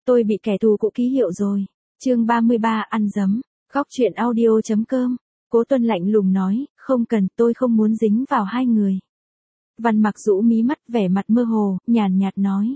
Tôi bị kẻ thù cũ ký hiệu rồi. Chương 33 ăn dấm. Góc truyện audio.com. Cố Tuân lạnh lùng nói, không cần, tôi không muốn dính vào hai người. Văn Mặc rũ mí mắt, vẻ mặt mơ hồ, nhàn nhạt nói.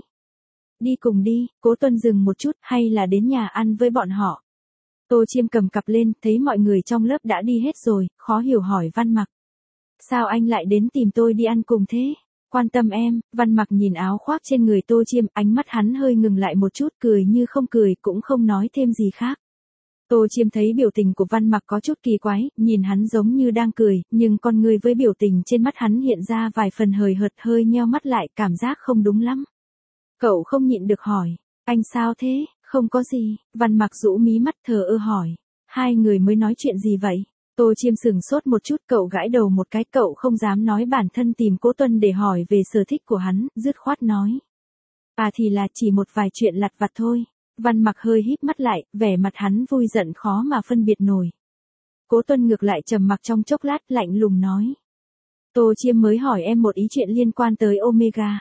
Đi cùng đi. Cố Tuân dừng một chút, hay là đến nhà ăn với bọn họ. Tô Chiêm cầm cặp lên, thấy mọi người trong lớp đã đi hết rồi, khó hiểu hỏi Văn Mặc. Sao anh lại đến tìm tôi đi ăn cùng thế? Quan tâm em. Văn Mặc nhìn áo khoác trên người Tô Chiêm, ánh mắt hắn hơi ngừng lại một chút, cười như không cười, cũng không nói thêm gì khác. Tô Chiêm thấy biểu tình của Văn Mặc có chút kỳ quái, nhìn hắn giống như đang cười, nhưng con người với biểu tình trên mắt hắn hiện ra vài phần hời hợt, hơi nheo mắt lại, cảm giác không đúng lắm. Cậu không nhịn được hỏi, anh sao thế? Không có gì. Văn Mặc rũ mí mắt thờ ơ hỏi, hai người mới nói chuyện gì vậy? Tô Chiêm sừng sốt một chút, cậu gãi đầu một cái, cậu không dám nói bản thân tìm Cố Tuân để hỏi về sở thích của hắn, dứt khoát nói. À thì là chỉ một vài chuyện lặt vặt thôi. Văn Mặc hơi híp mắt lại, vẻ mặt hắn vui giận khó mà phân biệt nổi. Cố Tuân ngược lại trầm mặc trong chốc lát, lạnh lùng nói. Tô Chiêm mới hỏi em một ý chuyện liên quan tới Omega.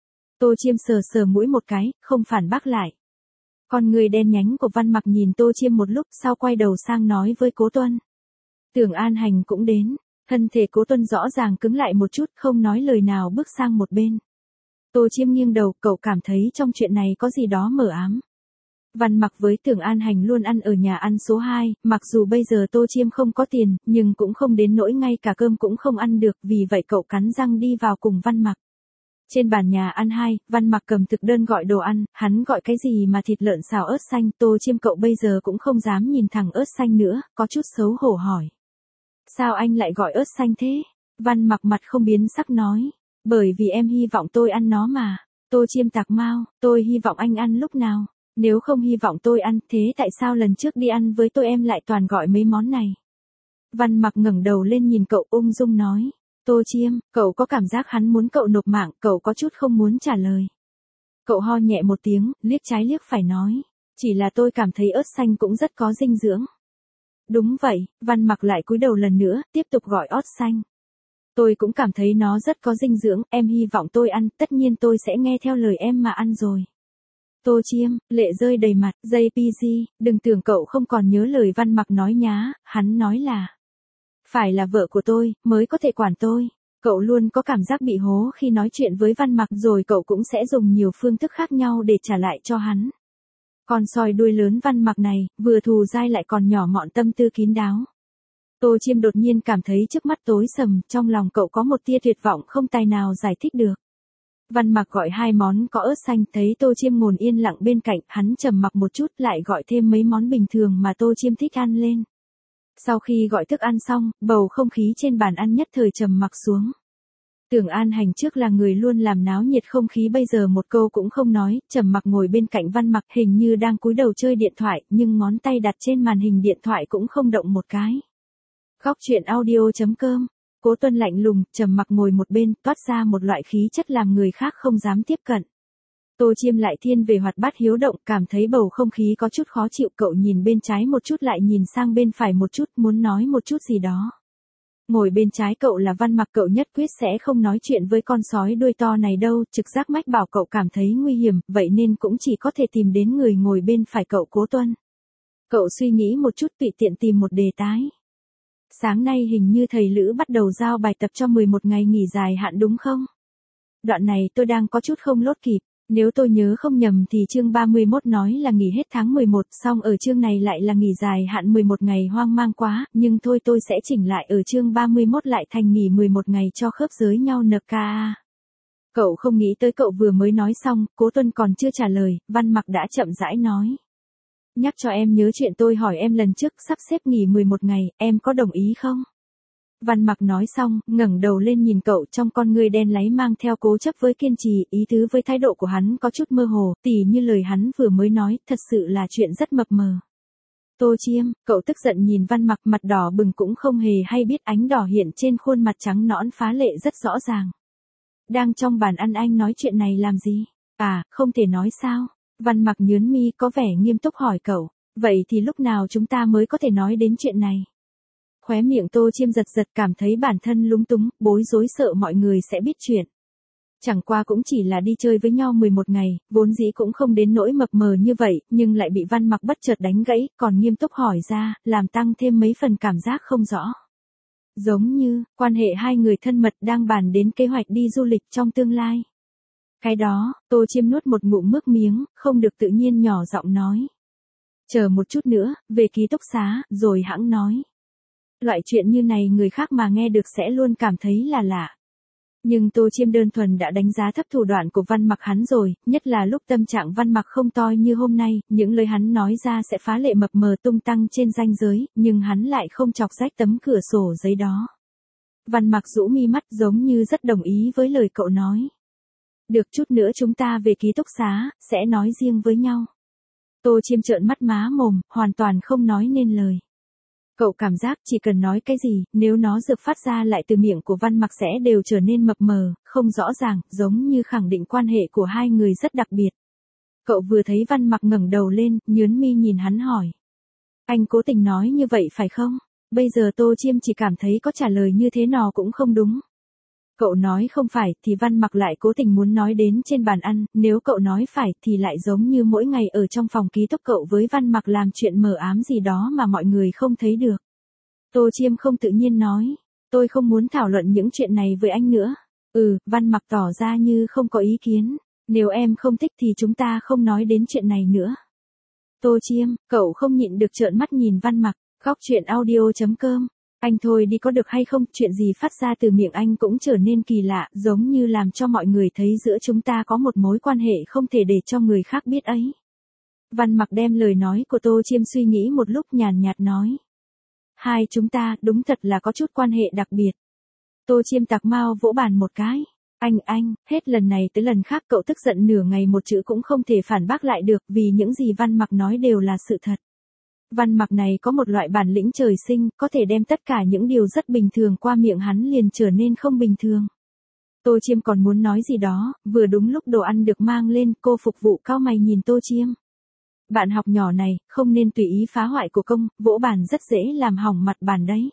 Tô Chiêm sờ sờ mũi một cái, không phản bác lại. Con người đen nhánh của Văn Mặc nhìn Tô Chiêm một lúc sau quay đầu sang nói với Cố Tuân. Tưởng An Hành cũng đến. Thân thể Cố Tuân rõ ràng cứng lại một chút, không nói lời nào bước sang một bên. Tô Chiêm nghiêng đầu, cậu cảm thấy trong chuyện này có gì đó mờ ám. Văn Mặc với Tưởng An Hành luôn ăn ở nhà ăn số 2, mặc dù bây giờ Tô Chiêm không có tiền, nhưng cũng không đến nỗi ngay cả cơm cũng không ăn được, vì vậy cậu cắn răng đi vào cùng Văn Mặc. Trên bàn nhà ăn 2, Văn Mặc cầm thực đơn gọi đồ ăn, hắn gọi cái gì mà thịt lợn xào ớt xanh, Tô Chiêm cậu bây giờ cũng không dám nhìn thẳng ớt xanh nữa, có chút xấu hổ hỏi. Sao anh lại gọi ớt xanh thế? Văn Mặc mặt không biến sắc nói. Bởi vì em hy vọng tôi ăn nó mà. Tô Chiêm tạc mau, tôi hy vọng anh ăn lúc nào? Nếu không hy vọng tôi ăn, thế tại sao lần trước đi ăn với tôi em lại toàn gọi mấy món này? Văn Mặc ngẩng đầu lên nhìn cậu ung dung nói. Tô Chiêm, cậu có cảm giác hắn muốn cậu nộp mạng, cậu có chút không muốn trả lời. Cậu ho nhẹ một tiếng, liếc trái liếc phải nói. Chỉ là tôi cảm thấy ớt xanh cũng rất có dinh dưỡng. Đúng vậy. Văn Mặc lại cúi đầu lần nữa, tiếp tục gọi ớt xanh. Tôi cũng cảm thấy nó rất có dinh dưỡng, em hy vọng tôi ăn, tất nhiên tôi sẽ nghe theo lời em mà ăn rồi. Tô Chiêm, lệ rơi đầy mặt, JPG, đừng tưởng cậu không còn nhớ lời Văn Mặc nói nhá, hắn nói là. Phải là vợ của tôi, mới có thể quản tôi. Cậu luôn có cảm giác bị hố khi nói chuyện với Văn Mặc rồi cậu cũng sẽ dùng nhiều phương thức khác nhau để trả lại cho hắn. Con soi đuôi lớn Văn Mặc này, vừa thù dai lại còn nhỏ mọn tâm tư kín đáo. Tô Chiêm đột nhiên cảm thấy trước mắt tối sầm, trong lòng cậu có một tia tuyệt vọng không tài nào giải thích được. Văn Mặc gọi 2 món có ớt xanh, thấy Tô Chiêm ngồi yên lặng bên cạnh, hắn trầm mặc một chút lại gọi thêm mấy món bình thường mà Tô Chiêm thích ăn lên. Sau khi gọi thức ăn xong, bầu không khí trên bàn ăn nhất thời trầm mặc xuống. Tưởng An Hành trước là người luôn làm náo nhiệt không khí, bây giờ một câu cũng không nói, trầm mặc ngồi bên cạnh Văn Mặc, hình như đang cúi đầu chơi điện thoại, nhưng ngón tay đặt trên màn hình điện thoại cũng không động một cái. Góc truyện audio.com. Cố Tuân lạnh lùng, trầm mặc ngồi một bên, toát ra một loại khí chất làm người khác không dám tiếp cận. Tô Chiêm lại thiên về hoạt bát hiếu động, cảm thấy bầu không khí có chút khó chịu, cậu nhìn bên trái một chút lại nhìn sang bên phải một chút, muốn nói một chút gì đó. Ngồi bên trái cậu là Văn Mặc, cậu nhất quyết sẽ không nói chuyện với con sói đuôi to này đâu, trực giác mách bảo cậu cảm thấy nguy hiểm, vậy nên cũng chỉ có thể tìm đến người ngồi bên phải cậu Cố Tuân. Cậu suy nghĩ một chút tùy tiện tìm một đề tài. Sáng nay hình như thầy Lữ bắt đầu giao bài tập cho 11 ngày nghỉ dài hạn đúng không? Đoạn này tôi đang có chút không lốt kịp, nếu tôi nhớ không nhầm thì chương 31 nói là nghỉ hết tháng 11, xong ở chương này lại là nghỉ dài hạn 11 ngày, hoang mang quá, nhưng thôi tôi sẽ chỉnh lại ở chương 31 lại thành nghỉ 11 ngày cho khớp giới nhau NKA. Cậu không nghĩ tới cậu vừa mới nói xong, Cố Tuân còn chưa trả lời, Văn Mặc đã chậm rãi nói. Nhắc cho em nhớ chuyện tôi hỏi em lần trước, sắp xếp nghỉ 11 ngày, em có đồng ý không? Văn Mặc nói xong, ngẩng đầu lên nhìn cậu, trong con ngươi đen láy mang theo cố chấp với kiên trì, ý tứ với thái độ của hắn có chút mơ hồ, tỉ như lời hắn vừa mới nói, thật sự là chuyện rất mập mờ. Tô Chiêm, cậu tức giận nhìn Văn Mặc, mặt đỏ bừng cũng không hề hay biết, ánh đỏ hiện trên khuôn mặt trắng nõn phá lệ rất rõ ràng. Đang trong bàn ăn anh nói chuyện này làm gì? À, không thể nói sao? Văn Mặc nhướng mi có vẻ nghiêm túc hỏi cậu, vậy thì lúc nào chúng ta mới có thể nói đến chuyện này? Khóe miệng Tô Chiêm giật giật, cảm thấy bản thân lúng túng, bối rối, sợ mọi người sẽ biết chuyện. Chẳng qua cũng chỉ là đi chơi với nhau 11 ngày, vốn dĩ cũng không đến nỗi mập mờ như vậy, nhưng lại bị Văn Mặc bất chợt đánh gãy, còn nghiêm túc hỏi ra, làm tăng thêm mấy phần cảm giác không rõ. Giống như, quan hệ hai người thân mật đang bàn đến kế hoạch đi du lịch trong tương lai. Cái đó, Tô Chiêm nuốt một ngụm nước miếng, không được tự nhiên nhỏ giọng nói. Chờ một chút nữa, về ký túc xá, rồi hẵng nói. Loại chuyện như này người khác mà nghe được sẽ luôn cảm thấy là lạ. Nhưng Tô Chiêm đơn thuần đã đánh giá thấp thủ đoạn của Văn Mặc hắn rồi, nhất là lúc tâm trạng Văn Mặc không toi như hôm nay, những lời hắn nói ra sẽ phá lệ mập mờ tung tăng trên ranh giới, nhưng hắn lại không chọc rách tấm cửa sổ giấy đó. Văn Mặc rũ mi mắt giống như rất đồng ý với lời cậu nói. Được, chút nữa chúng ta về ký túc xá, sẽ nói riêng với nhau. Tô Chiêm trợn mắt má mồm, hoàn toàn không nói nên lời. Cậu cảm giác chỉ cần nói cái gì, nếu nó được phát ra lại từ miệng của Văn Mặc sẽ đều trở nên mập mờ, không rõ ràng, giống như khẳng định quan hệ của hai người rất đặc biệt. Cậu vừa thấy Văn Mặc ngẩng đầu lên, nhướng mi nhìn hắn hỏi. Anh cố tình nói như vậy phải không? Bây giờ Tô Chiêm chỉ cảm thấy có trả lời như thế nào cũng không đúng. Cậu nói không phải thì Văn Mặc lại cố tình muốn nói đến trên bàn ăn, nếu cậu nói phải thì lại giống như mỗi ngày ở trong phòng ký túc cậu với Văn Mặc làm chuyện mờ ám gì đó mà mọi người không thấy được. Tô Chiêm không tự nhiên nói, tôi không muốn thảo luận những chuyện này với anh nữa. Văn Mặc tỏ ra như không có ý kiến, nếu em không thích thì chúng ta không nói đến chuyện này nữa. Tô Chiêm, cậu không nhịn được trợn mắt nhìn Văn Mặc, Góc Chuyện Audio.com. Anh thôi đi có được hay không, chuyện gì phát ra từ miệng anh cũng trở nên kỳ lạ, giống như làm cho mọi người thấy giữa chúng ta có một mối quan hệ không thể để cho người khác biết ấy. Văn Mặc đem lời nói của Tô Chiêm suy nghĩ một lúc nhàn nhạt nói. Hai chúng ta đúng thật là có chút quan hệ đặc biệt. Tô Chiêm tạc mau vỗ bàn một cái. Anh, hết lần này tới lần khác cậu tức giận nửa ngày một chữ cũng không thể phản bác lại được vì những gì Văn Mặc nói đều là sự thật. Văn Mặc này có một loại bản lĩnh trời sinh, có thể đem tất cả những điều rất bình thường qua miệng hắn liền trở nên không bình thường. Tô Chiêm còn muốn nói gì đó, vừa đúng lúc đồ ăn được mang lên, cô phục vụ cau mày nhìn Tô Chiêm. Bạn học nhỏ này, không nên tùy ý phá hoại của công, vỗ bàn rất dễ làm hỏng mặt bàn đấy.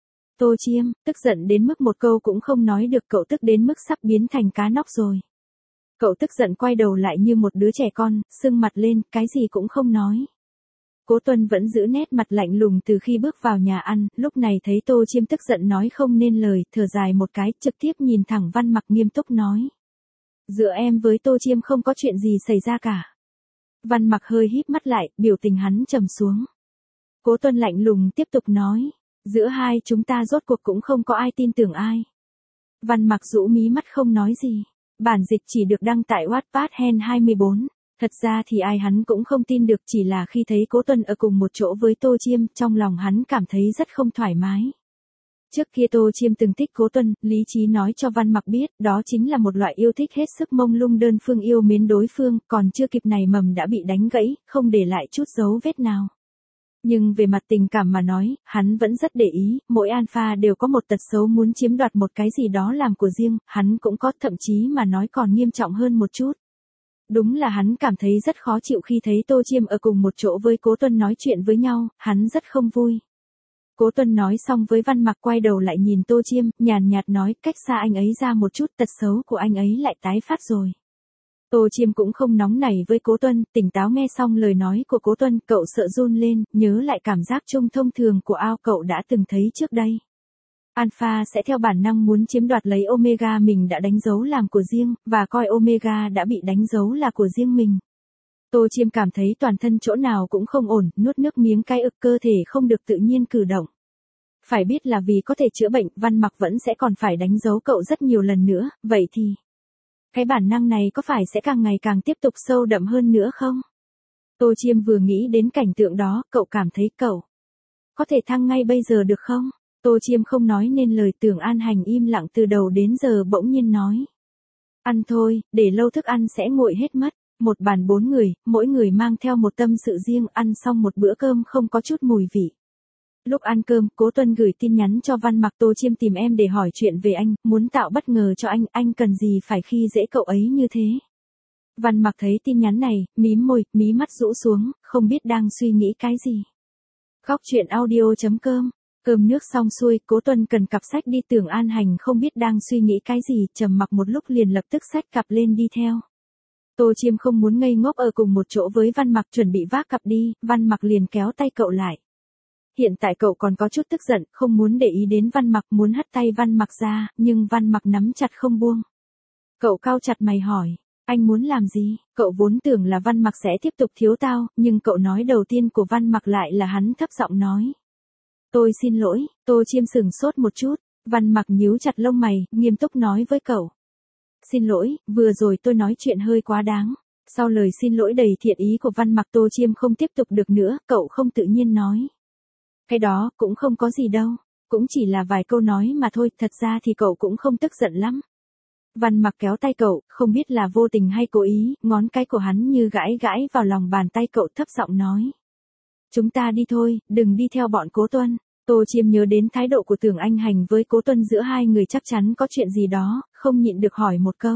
Tô Chiêm, tức giận đến mức một câu cũng không nói được, cậu tức đến mức sắp biến thành cá nóc rồi. Cậu tức giận quay đầu lại như một đứa trẻ con, sưng mặt lên, cái gì cũng không nói. Cố Tuân vẫn giữ nét mặt lạnh lùng từ khi bước vào nhà ăn, lúc này thấy Tô Chiêm tức giận nói không nên lời, thở dài một cái, trực tiếp nhìn thẳng Văn Mặc nghiêm túc nói. Giữa em với Tô Chiêm không có chuyện gì xảy ra cả. Văn Mặc hơi híp mắt lại, biểu tình hắn trầm xuống. Cố Tuân lạnh lùng tiếp tục nói. Giữa hai chúng ta rốt cuộc cũng không có ai tin tưởng ai. Văn Mặc rũ mí mắt không nói gì. Bản dịch chỉ được đăng tại Wattpad Hen 24. Thật ra thì ai hắn cũng không tin được, chỉ là khi thấy Cố Tuân ở cùng một chỗ với Tô Chiêm, trong lòng hắn cảm thấy rất không thoải mái. Trước kia Tô Chiêm từng thích Cố Tuân, lý trí nói cho Văn Mặc biết, đó chính là một loại yêu thích hết sức mông lung đơn phương yêu mến đối phương, còn chưa kịp nảy mầm đã bị đánh gãy, không để lại chút dấu vết nào. Nhưng về mặt tình cảm mà nói, hắn vẫn rất để ý, mỗi alpha đều có một tật xấu muốn chiếm đoạt một cái gì đó làm của riêng, hắn cũng có, thậm chí mà nói còn nghiêm trọng hơn một chút. Đúng là hắn cảm thấy rất khó chịu khi thấy Tô Chiêm ở cùng một chỗ với Cố Tuân nói chuyện với nhau, hắn rất không vui. Cố Tuân nói xong với Văn Mặc quay đầu lại nhìn Tô Chiêm, nhàn nhạt nói, cách xa anh ấy ra một chút, tật xấu của anh ấy lại tái phát rồi. Tô Chiêm cũng không nóng nảy với Cố Tuân, tỉnh táo nghe xong lời nói của Cố Tuân, cậu sợ run lên, nhớ lại cảm giác chung thông thường của ao cậu đã từng thấy trước đây. Alpha sẽ theo bản năng muốn chiếm đoạt lấy Omega mình đã đánh dấu làm của riêng, và coi Omega đã bị đánh dấu là của riêng mình. Tô Chiêm cảm thấy toàn thân chỗ nào cũng không ổn, nuốt nước miếng cay ực, cơ thể không được tự nhiên cử động. Phải biết là vì có thể chữa bệnh, Văn Mặc vẫn sẽ còn phải đánh dấu cậu rất nhiều lần nữa, vậy thì cái bản năng này có phải sẽ càng ngày càng tiếp tục sâu đậm hơn nữa không? Tô Chiêm vừa nghĩ đến cảnh tượng đó, cậu cảm thấy cậu có thể thăng ngay bây giờ được không? Tô Chiêm không nói nên lời, Tưởng An Hành im lặng từ đầu đến giờ bỗng nhiên nói. Ăn thôi, để lâu thức ăn sẽ nguội hết mất. Một bàn 4 người, mỗi người mang theo một tâm sự riêng, ăn xong một bữa cơm không có chút mùi vị. Lúc ăn cơm, Cố Tuân gửi tin nhắn cho Văn Mặc, Tô Chiêm tìm em để hỏi chuyện về anh, muốn tạo bất ngờ cho anh cần gì phải khi dễ cậu ấy như thế. Văn Mặc thấy tin nhắn này, mím môi, mí mắt rũ xuống, không biết đang suy nghĩ cái gì. Góc Chuyện Audio.com Cơm nước xong xuôi, Cố Tuân cần cặp sách đi Tưởng An Hành không biết đang suy nghĩ cái gì, trầm mặc một lúc liền lập tức xách cặp lên đi theo. Tô Chiêm không muốn ngây ngốc ở cùng một chỗ với Văn Mặc chuẩn bị vác cặp đi, Văn Mặc liền kéo tay cậu lại. Hiện tại cậu còn có chút tức giận, không muốn để ý đến Văn Mặc, muốn hất tay Văn Mặc ra, nhưng Văn Mặc nắm chặt không buông. Cậu cau chặt mày hỏi, anh muốn làm gì? Cậu vốn tưởng là Văn Mặc sẽ tiếp tục thiếu tao, nhưng cậu nói đầu tiên của Văn Mặc lại là hắn thấp giọng nói. Tôi xin lỗi. Tô Chiêm sửng sốt một chút, Văn Mặc nhíu chặt lông mày, nghiêm túc nói với cậu. Xin lỗi, vừa rồi tôi nói chuyện hơi quá đáng. Sau lời xin lỗi đầy thiện ý của Văn Mặc, Tô Chiêm không tiếp tục được nữa, cậu không tự nhiên nói. Cái đó cũng không có gì đâu, cũng chỉ là vài câu nói mà thôi, thật ra thì cậu cũng không tức giận lắm. Văn Mặc kéo tay cậu, không biết là vô tình hay cố ý, ngón cái của hắn như gãi gãi vào lòng bàn tay cậu, thấp giọng nói. Chúng ta đi thôi, đừng đi theo bọn Cố Tuân. Tô Chiêm nhớ đến thái độ của Tưởng Anh Hành với Cố Tuân, giữa hai người chắc chắn có chuyện gì đó, không nhịn được hỏi một câu.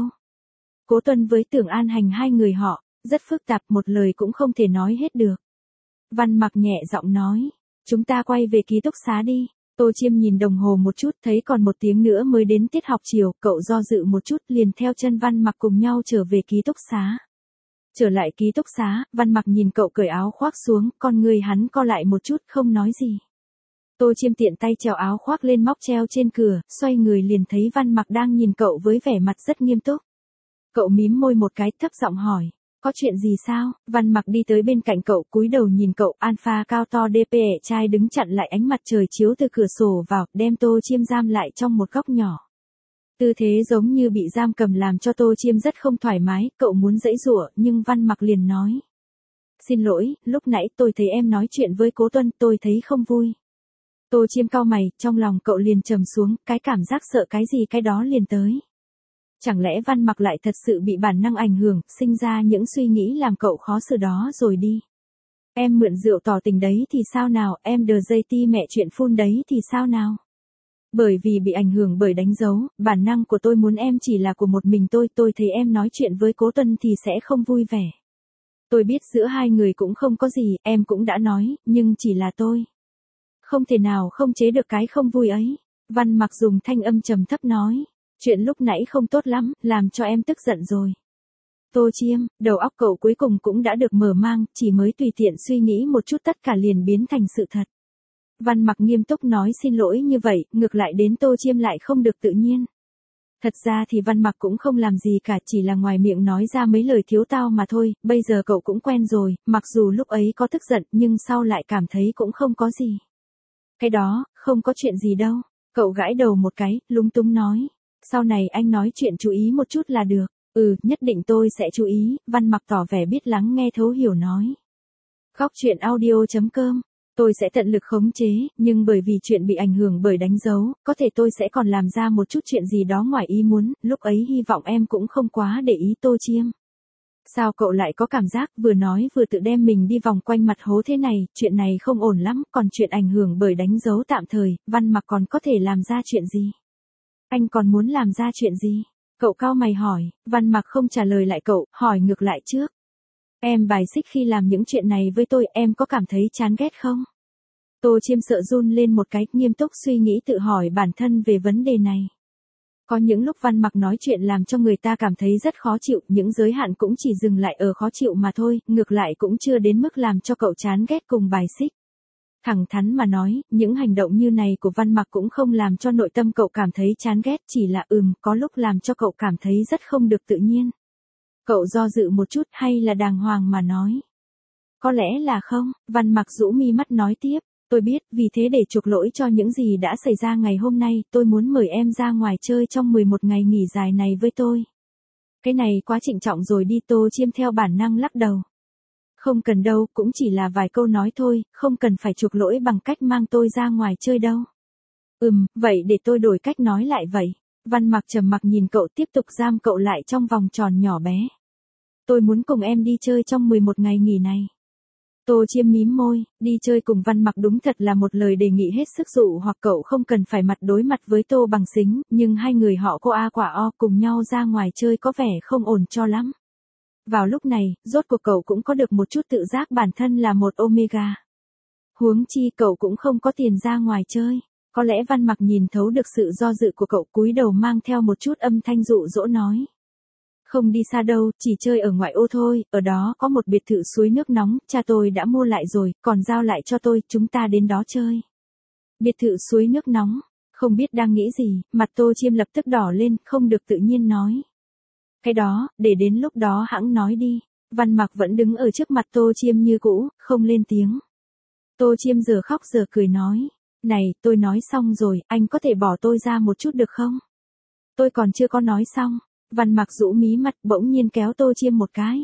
Cố Tuân với Tưởng An Hành hai người họ, rất phức tạp, một lời cũng không thể nói hết được. Văn Mặc nhẹ giọng nói, chúng ta quay về ký túc xá đi. Tô Chiêm nhìn đồng hồ một chút, thấy còn 1 tiếng nữa mới đến tiết học chiều, cậu do dự một chút liền theo chân Văn Mặc cùng nhau trở về ký túc xá. Trở lại ký túc xá, Văn Mặc nhìn cậu cởi áo khoác xuống, con người hắn co lại một chút không nói gì. Tô Chiêm tiện tay trèo áo khoác lên móc treo trên cửa, xoay người liền thấy Văn Mặc đang nhìn cậu với vẻ mặt rất nghiêm túc. Cậu mím môi một cái, thấp giọng hỏi, có chuyện gì sao? Văn Mặc đi tới bên cạnh cậu, cúi đầu nhìn cậu, alpha cao to DPE trai đứng chặn lại ánh mặt trời chiếu từ cửa sổ vào, đem Tô Chiêm giam lại trong một góc nhỏ. Tư thế giống như bị giam cầm làm cho Tô Chiêm rất không thoải mái, cậu muốn giãy giụa, nhưng Văn Mặc liền nói. Xin lỗi, lúc nãy tôi thấy em nói chuyện với Cố Tuân, tôi thấy không vui. Tô Chiêm cau mày, trong lòng cậu liền trầm xuống, cái cảm giác sợ cái gì cái đó liền tới. Chẳng lẽ Văn Mặc lại thật sự bị bản năng ảnh hưởng, sinh ra những suy nghĩ làm cậu khó xử đó rồi đi. Em mượn rượu tỏ tình đấy thì sao nào, em đờ dây ti mẹ chuyện phun đấy thì sao nào. Bởi vì bị ảnh hưởng bởi đánh dấu, bản năng của tôi muốn em chỉ là của một mình tôi thấy em nói chuyện với Cố Tuân thì sẽ không vui vẻ. Tôi biết giữa hai người cũng không có gì, em cũng đã nói, nhưng chỉ là tôi không thể nào không chế được cái không vui ấy. Văn Mặc dùng thanh âm trầm thấp nói, chuyện lúc nãy không tốt lắm, làm cho em tức giận rồi. Tô Chiêm, đầu óc cậu cuối cùng cũng đã được mở mang, chỉ mới tùy tiện suy nghĩ một chút tất cả liền biến thành sự thật. Văn Mặc nghiêm túc nói xin lỗi như vậy, ngược lại đến Tô Chiêm lại không được tự nhiên. Thật ra thì Văn Mặc cũng không làm gì cả, chỉ là ngoài miệng nói ra mấy lời thiếu tao mà thôi, bây giờ cậu cũng quen rồi, mặc dù lúc ấy có tức giận nhưng sau lại cảm thấy cũng không có gì. Cái đó, không có chuyện gì đâu. Cậu gãi đầu một cái, lúng túng nói. Sau này anh nói chuyện chú ý một chút là được. Nhất định tôi sẽ chú ý, Văn Mặc tỏ vẻ biết lắng nghe thấu hiểu nói. Khóc chuyện audio.com. Tôi sẽ tận lực khống chế, nhưng bởi vì chuyện bị ảnh hưởng bởi đánh dấu, có thể tôi sẽ còn làm ra một chút chuyện gì đó ngoài ý muốn, lúc ấy hy vọng em cũng không quá để ý. Tô Chiêm. Sao cậu lại có cảm giác vừa nói vừa tự đem mình đi vòng quanh mặt hố thế này, chuyện này không ổn lắm, còn chuyện ảnh hưởng bởi đánh dấu tạm thời, Văn Mặc còn có thể làm ra chuyện gì? Anh còn muốn làm ra chuyện gì? Cậu cau mày hỏi, Văn Mặc không trả lời lại cậu, hỏi ngược lại trước. Em bài xích khi làm những chuyện này với tôi, em có cảm thấy chán ghét không? Tô Chiêm sợ run lên một cái, nghiêm túc suy nghĩ tự hỏi bản thân về vấn đề này. Có những lúc Văn Mặc nói chuyện làm cho người ta cảm thấy rất khó chịu, những giới hạn cũng chỉ dừng lại ở khó chịu mà thôi, ngược lại cũng chưa đến mức làm cho cậu chán ghét cùng bài xích. Thẳng thắn mà nói, những hành động như này của Văn Mặc cũng không làm cho nội tâm cậu cảm thấy chán ghét, chỉ là có lúc làm cho cậu cảm thấy rất không được tự nhiên. Cậu do dự một chút hay là đàng hoàng mà nói. Có lẽ là không, Văn Mặc rũ mi mắt nói tiếp. Tôi biết, vì thế để chuộc lỗi cho những gì đã xảy ra ngày hôm nay, tôi muốn mời em ra ngoài chơi trong 11 ngày nghỉ dài này với tôi. Cái này quá trịnh trọng rồi đi. Tô Chiêm theo bản năng lắc đầu. Không cần đâu, cũng chỉ là vài câu nói thôi, không cần phải chuộc lỗi bằng cách mang tôi ra ngoài chơi đâu. Vậy để tôi đổi cách nói lại vậy. Văn Mặc trầm mặc nhìn cậu, tiếp tục giam cậu lại trong vòng tròn nhỏ bé. Tôi muốn cùng em đi chơi trong 11 ngày nghỉ này. Tô Chiêm mím môi, đi chơi cùng Văn Mặc đúng thật là một lời đề nghị hết sức dụ hoặc cậu không cần phải mặt đối mặt với Tô Bằng Sính, nhưng hai người họ cô A quả O cùng nhau ra ngoài chơi có vẻ không ổn cho lắm. Vào lúc này, rốt cuộc cậu cũng có được một chút tự giác bản thân là một omega. Huống chi cậu cũng không có tiền ra ngoài chơi. Có lẽ Văn Mặc nhìn thấu được sự do dự của cậu, cúi đầu mang theo một chút âm thanh dụ dỗ nói. Không đi xa đâu, chỉ chơi ở ngoại ô thôi, ở đó có một biệt thự suối nước nóng, cha tôi đã mua lại rồi, còn giao lại cho tôi, chúng ta đến đó chơi. Biệt thự suối nước nóng, không biết đang nghĩ gì, mặt Tô Chiêm lập tức đỏ lên, không được tự nhiên nói. Cái đó, để đến lúc đó hẵng nói đi. Văn Mặc vẫn đứng ở trước mặt Tô Chiêm như cũ, không lên tiếng. Tô Chiêm giờ khóc giờ cười nói. Này, tôi nói xong rồi, anh có thể bỏ tôi ra một chút được không? Tôi còn chưa có nói xong. Văn Mặc rũ mí mặt bỗng nhiên kéo Tô Chiêm một cái.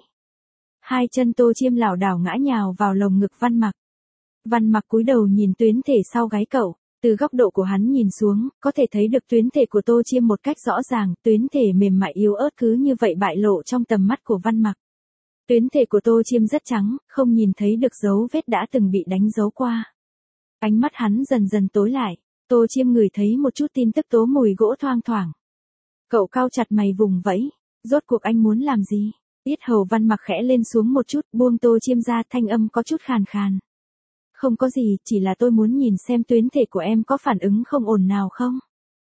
Hai chân Tô Chiêm lảo đảo ngã nhào vào lồng ngực Văn Mặc. Văn Mặc cúi đầu nhìn tuyến thể sau gáy cậu. Từ góc độ của hắn nhìn xuống, có thể thấy được tuyến thể của Tô Chiêm một cách rõ ràng, tuyến thể mềm mại yếu ớt cứ như vậy bại lộ trong tầm mắt của Văn Mặc. Tuyến thể của Tô Chiêm rất trắng, không nhìn thấy được dấu vết đã từng bị đánh dấu qua. Ánh mắt hắn dần dần tối lại, Tô Chiêm ngửi thấy một chút tin tức tố mùi gỗ thoang thoảng. Cậu cau chặt mày vùng vẫy, rốt cuộc anh muốn làm gì? Yết hầu Văn Mặc khẽ lên xuống một chút, buông Tô Chiêm ra, thanh âm có chút khàn khàn. Không có gì, chỉ là tôi muốn nhìn xem tuyến thể của em có phản ứng không ổn nào không.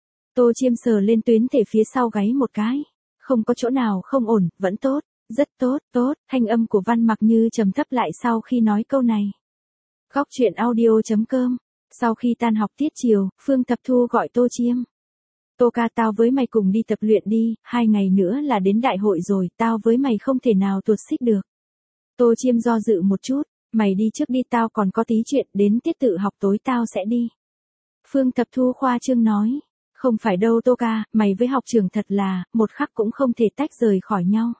Tô Chiêm sờ lên tuyến thể phía sau gáy một cái. Không có chỗ nào không ổn, vẫn tốt, rất tốt, tốt, thanh âm của Văn Mặc như trầm thấp lại sau khi nói câu này. Góc truyện audio.com. Sau khi tan học tiết chiều, Phương Thập Thu gọi Tô Chiêm. Tô ca, tao với mày cùng đi tập luyện đi, 2 ngày nữa là đến đại hội rồi, tao với mày không thể nào tuột xích được. Tô Chiêm do dự một chút. Mày đi trước đi, tao còn có tí chuyện, đến tiết tự học tối tao sẽ đi. Phương Thập Thu khoa trương nói. Không phải đâu Tô ca, mày với học trường thật là, một khắc cũng không thể tách rời khỏi nhau.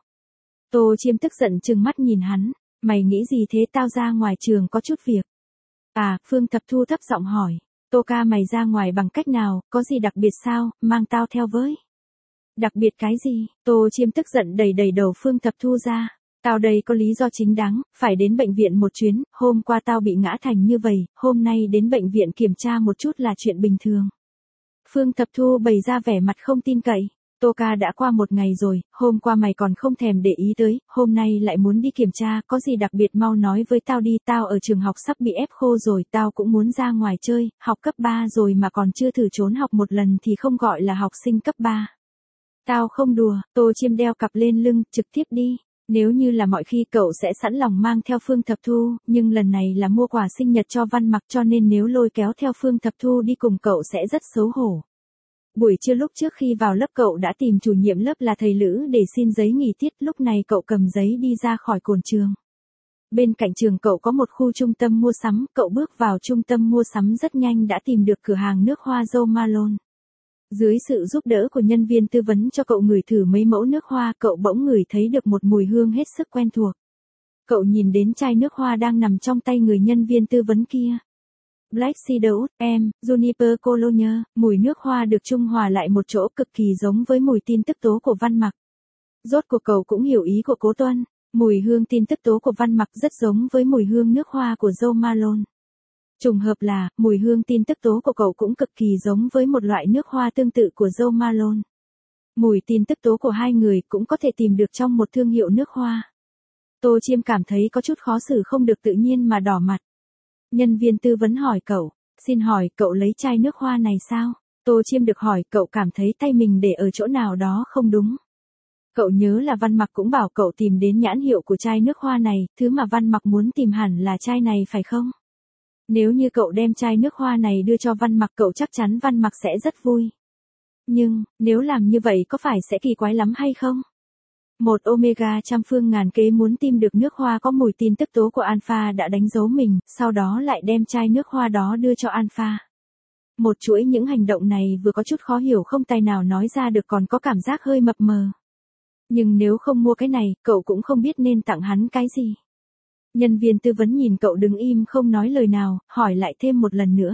Tô Chiêm tức giận trừng mắt nhìn hắn. Mày nghĩ gì thế, tao ra ngoài trường có chút việc. À, Phương Thập Thu thấp giọng hỏi. Tô ca, mày ra ngoài bằng cách nào, có gì đặc biệt sao, mang tao theo với. Đặc biệt cái gì? Tô Chiêm tức giận đẩy đầu Phương Thập Thu ra. Tao đây có lý do chính đáng, phải đến bệnh viện một chuyến, hôm qua tao bị ngã thành như vậy, hôm nay đến bệnh viện kiểm tra một chút là chuyện bình thường. Phương Thập Thu bày ra vẻ mặt không tin cậy. Tô ca, đã qua 1 ngày rồi, hôm qua mày còn không thèm để ý tới, hôm nay lại muốn đi kiểm tra, có gì đặc biệt mau nói với tao đi, tao ở trường học sắp bị ép khô rồi, tao cũng muốn ra ngoài chơi, học cấp 3 rồi mà còn chưa thử trốn học một lần thì không gọi là học sinh cấp 3. Tao không đùa, Tô Chiêm đeo cặp lên lưng, trực tiếp đi. Nếu như là mọi khi cậu sẽ sẵn lòng mang theo Phương Thập Thu, nhưng lần này là mua quà sinh nhật cho Văn Mặc, cho nên nếu lôi kéo theo Phương Thập Thu đi cùng cậu sẽ rất xấu hổ. Buổi trưa lúc trước khi vào lớp cậu đã tìm chủ nhiệm lớp là thầy Lữ để xin giấy nghỉ tiết, lúc này cậu cầm giấy đi ra khỏi cổng trường. Bên cạnh trường cậu có một khu trung tâm mua sắm, cậu bước vào trung tâm mua sắm rất nhanh đã tìm được cửa hàng nước hoa Jo Malone. Dưới sự giúp đỡ của nhân viên tư vấn cho cậu ngửi thử mấy mẫu nước hoa, cậu bỗng ngửi thấy được một mùi hương hết sức quen thuộc. Cậu nhìn đến chai nước hoa đang nằm trong tay người nhân viên tư vấn kia. Black Cedarwood, Juniper Cologne, mùi nước hoa được trung hòa lại một chỗ cực kỳ giống với mùi tin tức tố của Văn Mặc. Rốt cuộc cậu cũng hiểu ý của Cố Tuân, mùi hương tin tức tố của Văn Mặc rất giống với mùi hương nước hoa của Jo Malone. Trùng hợp là, mùi hương tin tức tố của cậu cũng cực kỳ giống với một loại nước hoa tương tự của Jo Malone. Mùi tin tức tố của hai người cũng có thể tìm được trong một thương hiệu nước hoa. Tô Chiêm cảm thấy có chút khó xử, không được tự nhiên mà đỏ mặt. Nhân viên tư vấn hỏi cậu, xin hỏi cậu lấy chai nước hoa này sao? Tô Chiêm được hỏi, cậu cảm thấy tay mình để ở chỗ nào đó không đúng. Cậu nhớ là Văn Mặc cũng bảo cậu tìm đến nhãn hiệu của chai nước hoa này, thứ mà Văn Mặc muốn tìm hẳn là chai này phải không? Nếu như cậu đem chai nước hoa này đưa cho Văn Mặc, cậu chắc chắn Văn Mặc sẽ rất vui. Nhưng, nếu làm như vậy có phải sẽ kỳ quái lắm hay không? Một Omega trăm phương ngàn kế muốn tìm được nước hoa có mùi tin tức tố của Alpha đã đánh dấu mình, sau đó lại đem chai nước hoa đó đưa cho Alpha. Một chuỗi những hành động này vừa có chút khó hiểu, không tài nào nói ra được, còn có cảm giác hơi mập mờ. Nhưng nếu không mua cái này, cậu cũng không biết nên tặng hắn cái gì. Nhân viên tư vấn nhìn cậu đứng im không nói lời nào, hỏi lại thêm một lần nữa.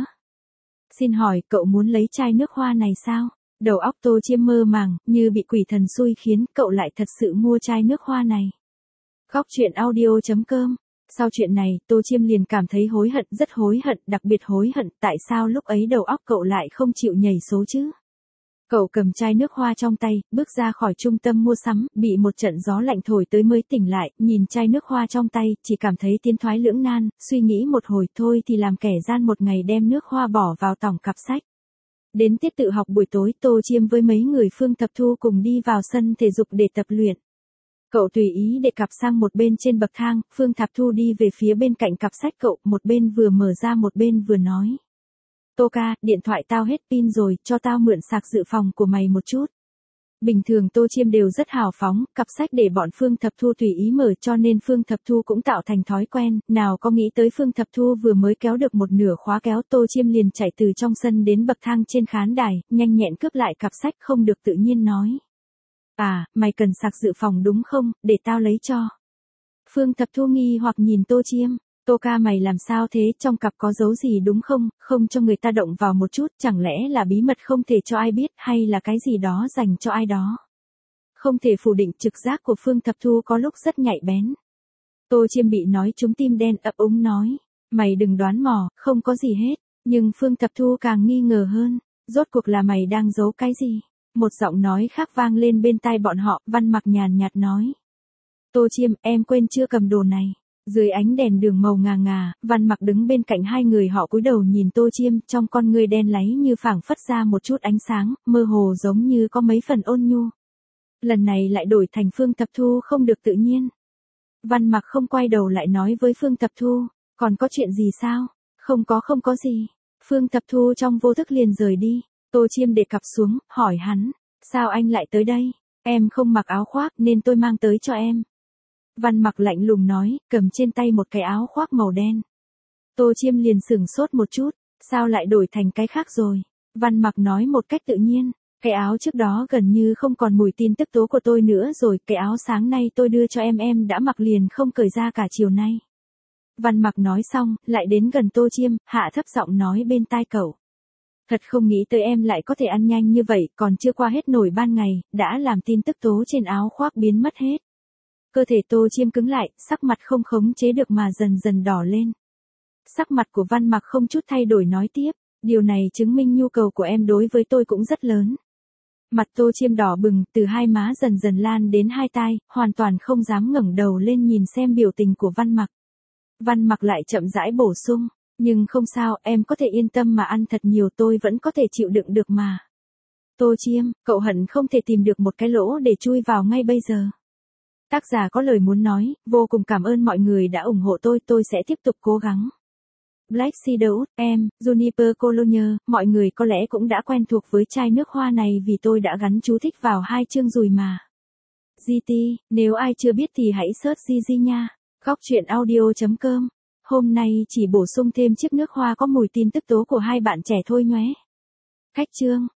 Xin hỏi, cậu muốn lấy chai nước hoa này sao? Đầu óc Tô Chiêm mơ màng, như bị quỷ thần xui khiến, cậu lại thật sự mua chai nước hoa này. Góc truyện audio.com. Sau chuyện này, Tô Chiêm liền cảm thấy hối hận, rất hối hận, đặc biệt hối hận, tại sao lúc ấy đầu óc cậu lại không chịu nhảy số chứ? Cậu cầm chai nước hoa trong tay, bước ra khỏi trung tâm mua sắm, bị một trận gió lạnh thổi tới mới tỉnh lại, nhìn chai nước hoa trong tay, chỉ cảm thấy tiến thoái lưỡng nan, suy nghĩ một hồi thôi thì làm kẻ gian một ngày đem nước hoa bỏ vào tỏng cặp sách. Đến tiết tự học buổi tối, Tô Chiêm với mấy người Phương Thập Thu cùng đi vào sân thể dục để tập luyện. Cậu tùy ý để cặp sang một bên trên bậc thang, Phương Thập Thu đi về phía bên cạnh cặp sách cậu, một bên vừa mở ra một bên vừa nói. Tô ca, điện thoại tao hết pin rồi, cho tao mượn sạc dự phòng của mày một chút. Bình thường Tô Chiêm đều rất hào phóng, cặp sách để bọn Phương Thập Thu tùy ý mở cho nên Phương Thập Thu cũng tạo thành thói quen, nào có nghĩ tới Phương Thập Thu vừa mới kéo được một nửa khóa kéo, Tô Chiêm liền chạy từ trong sân đến bậc thang trên khán đài, nhanh nhẹn cướp lại cặp sách không được tự nhiên nói. À, mày cần sạc dự phòng đúng không, để tao lấy cho. Phương Thập Thu nghi hoặc nhìn Tô Chiêm. Tô ca mày làm sao thế, trong cặp có dấu gì đúng không, không cho người ta động vào một chút, chẳng lẽ là bí mật không thể cho ai biết hay là cái gì đó dành cho ai đó. Không thể phủ định trực giác của Phương Thập Thu có lúc rất nhạy bén. Tô Chiêm bị nói trúng tim đen ấp úng nói, mày đừng đoán mò, không có gì hết, nhưng Phương Thập Thu càng nghi ngờ hơn, rốt cuộc là mày đang giấu cái gì. Một giọng nói khác vang lên bên tai bọn họ, Văn Mặc nhàn nhạt nói. Tô Chiêm, em quên chưa cầm đồ này. Dưới ánh đèn đường màu ngà ngà, Văn Mặc đứng bên cạnh hai người họ cúi đầu nhìn Tô Chiêm, trong con ngươi đen láy như phảng phất ra một chút ánh sáng, mơ hồ giống như có mấy phần ôn nhu. Lần này lại đổi thành Phương Thập Thu không được tự nhiên. Văn Mặc không quay đầu lại nói với Phương Thập Thu, còn có chuyện gì sao? Không có gì. Phương Thập Thu trong vô thức liền rời đi. Tô Chiêm để cặp xuống, hỏi hắn, sao anh lại tới đây? Em không mặc áo khoác nên tôi mang tới cho em. Văn Mặc lạnh lùng nói, cầm trên tay một cái áo khoác màu đen. Tô Chiêm liền sửng sốt một chút, sao lại đổi thành cái khác rồi? Văn Mặc nói một cách tự nhiên, cái áo trước đó gần như không còn mùi tin tức tố của tôi nữa rồi, cái áo sáng nay tôi đưa cho em đã mặc liền không cởi ra cả chiều nay. Văn Mặc nói xong, lại đến gần Tô Chiêm, hạ thấp giọng nói bên tai cậu. Thật không nghĩ tới em lại có thể ăn nhanh như vậy, còn chưa qua hết nổi ban ngày, đã làm tin tức tố trên áo khoác biến mất hết. Cơ thể Tô Chiêm cứng lại, sắc mặt không khống chế được mà dần dần đỏ lên. Sắc mặt của Văn Mặc không chút thay đổi nói tiếp, điều này chứng minh nhu cầu của em đối với tôi cũng rất lớn. Mặt Tô Chiêm đỏ bừng, từ hai má dần dần lan đến hai tai, hoàn toàn không dám ngẩng đầu lên nhìn xem biểu tình của Văn Mặc. Văn Mặc lại chậm rãi bổ sung, nhưng không sao, em có thể yên tâm mà ăn thật nhiều, tôi vẫn có thể chịu đựng được mà. Tô Chiêm, cậu hận không thể tìm được một cái lỗ để chui vào ngay bây giờ. Tác giả có lời muốn nói, vô cùng cảm ơn mọi người đã ủng hộ tôi sẽ tiếp tục cố gắng. Black Cedarwood, em, Juniper Cologne, mọi người có lẽ cũng đã quen thuộc với chai nước hoa này vì tôi đã gắn chú thích vào hai chương rồi mà. GT, nếu ai chưa biết thì hãy search GG nha. Góc truyện audio.com. Hôm nay chỉ bổ sung thêm chiếc nước hoa có mùi tin tức tố của hai bạn trẻ thôi nhé. Cách chương.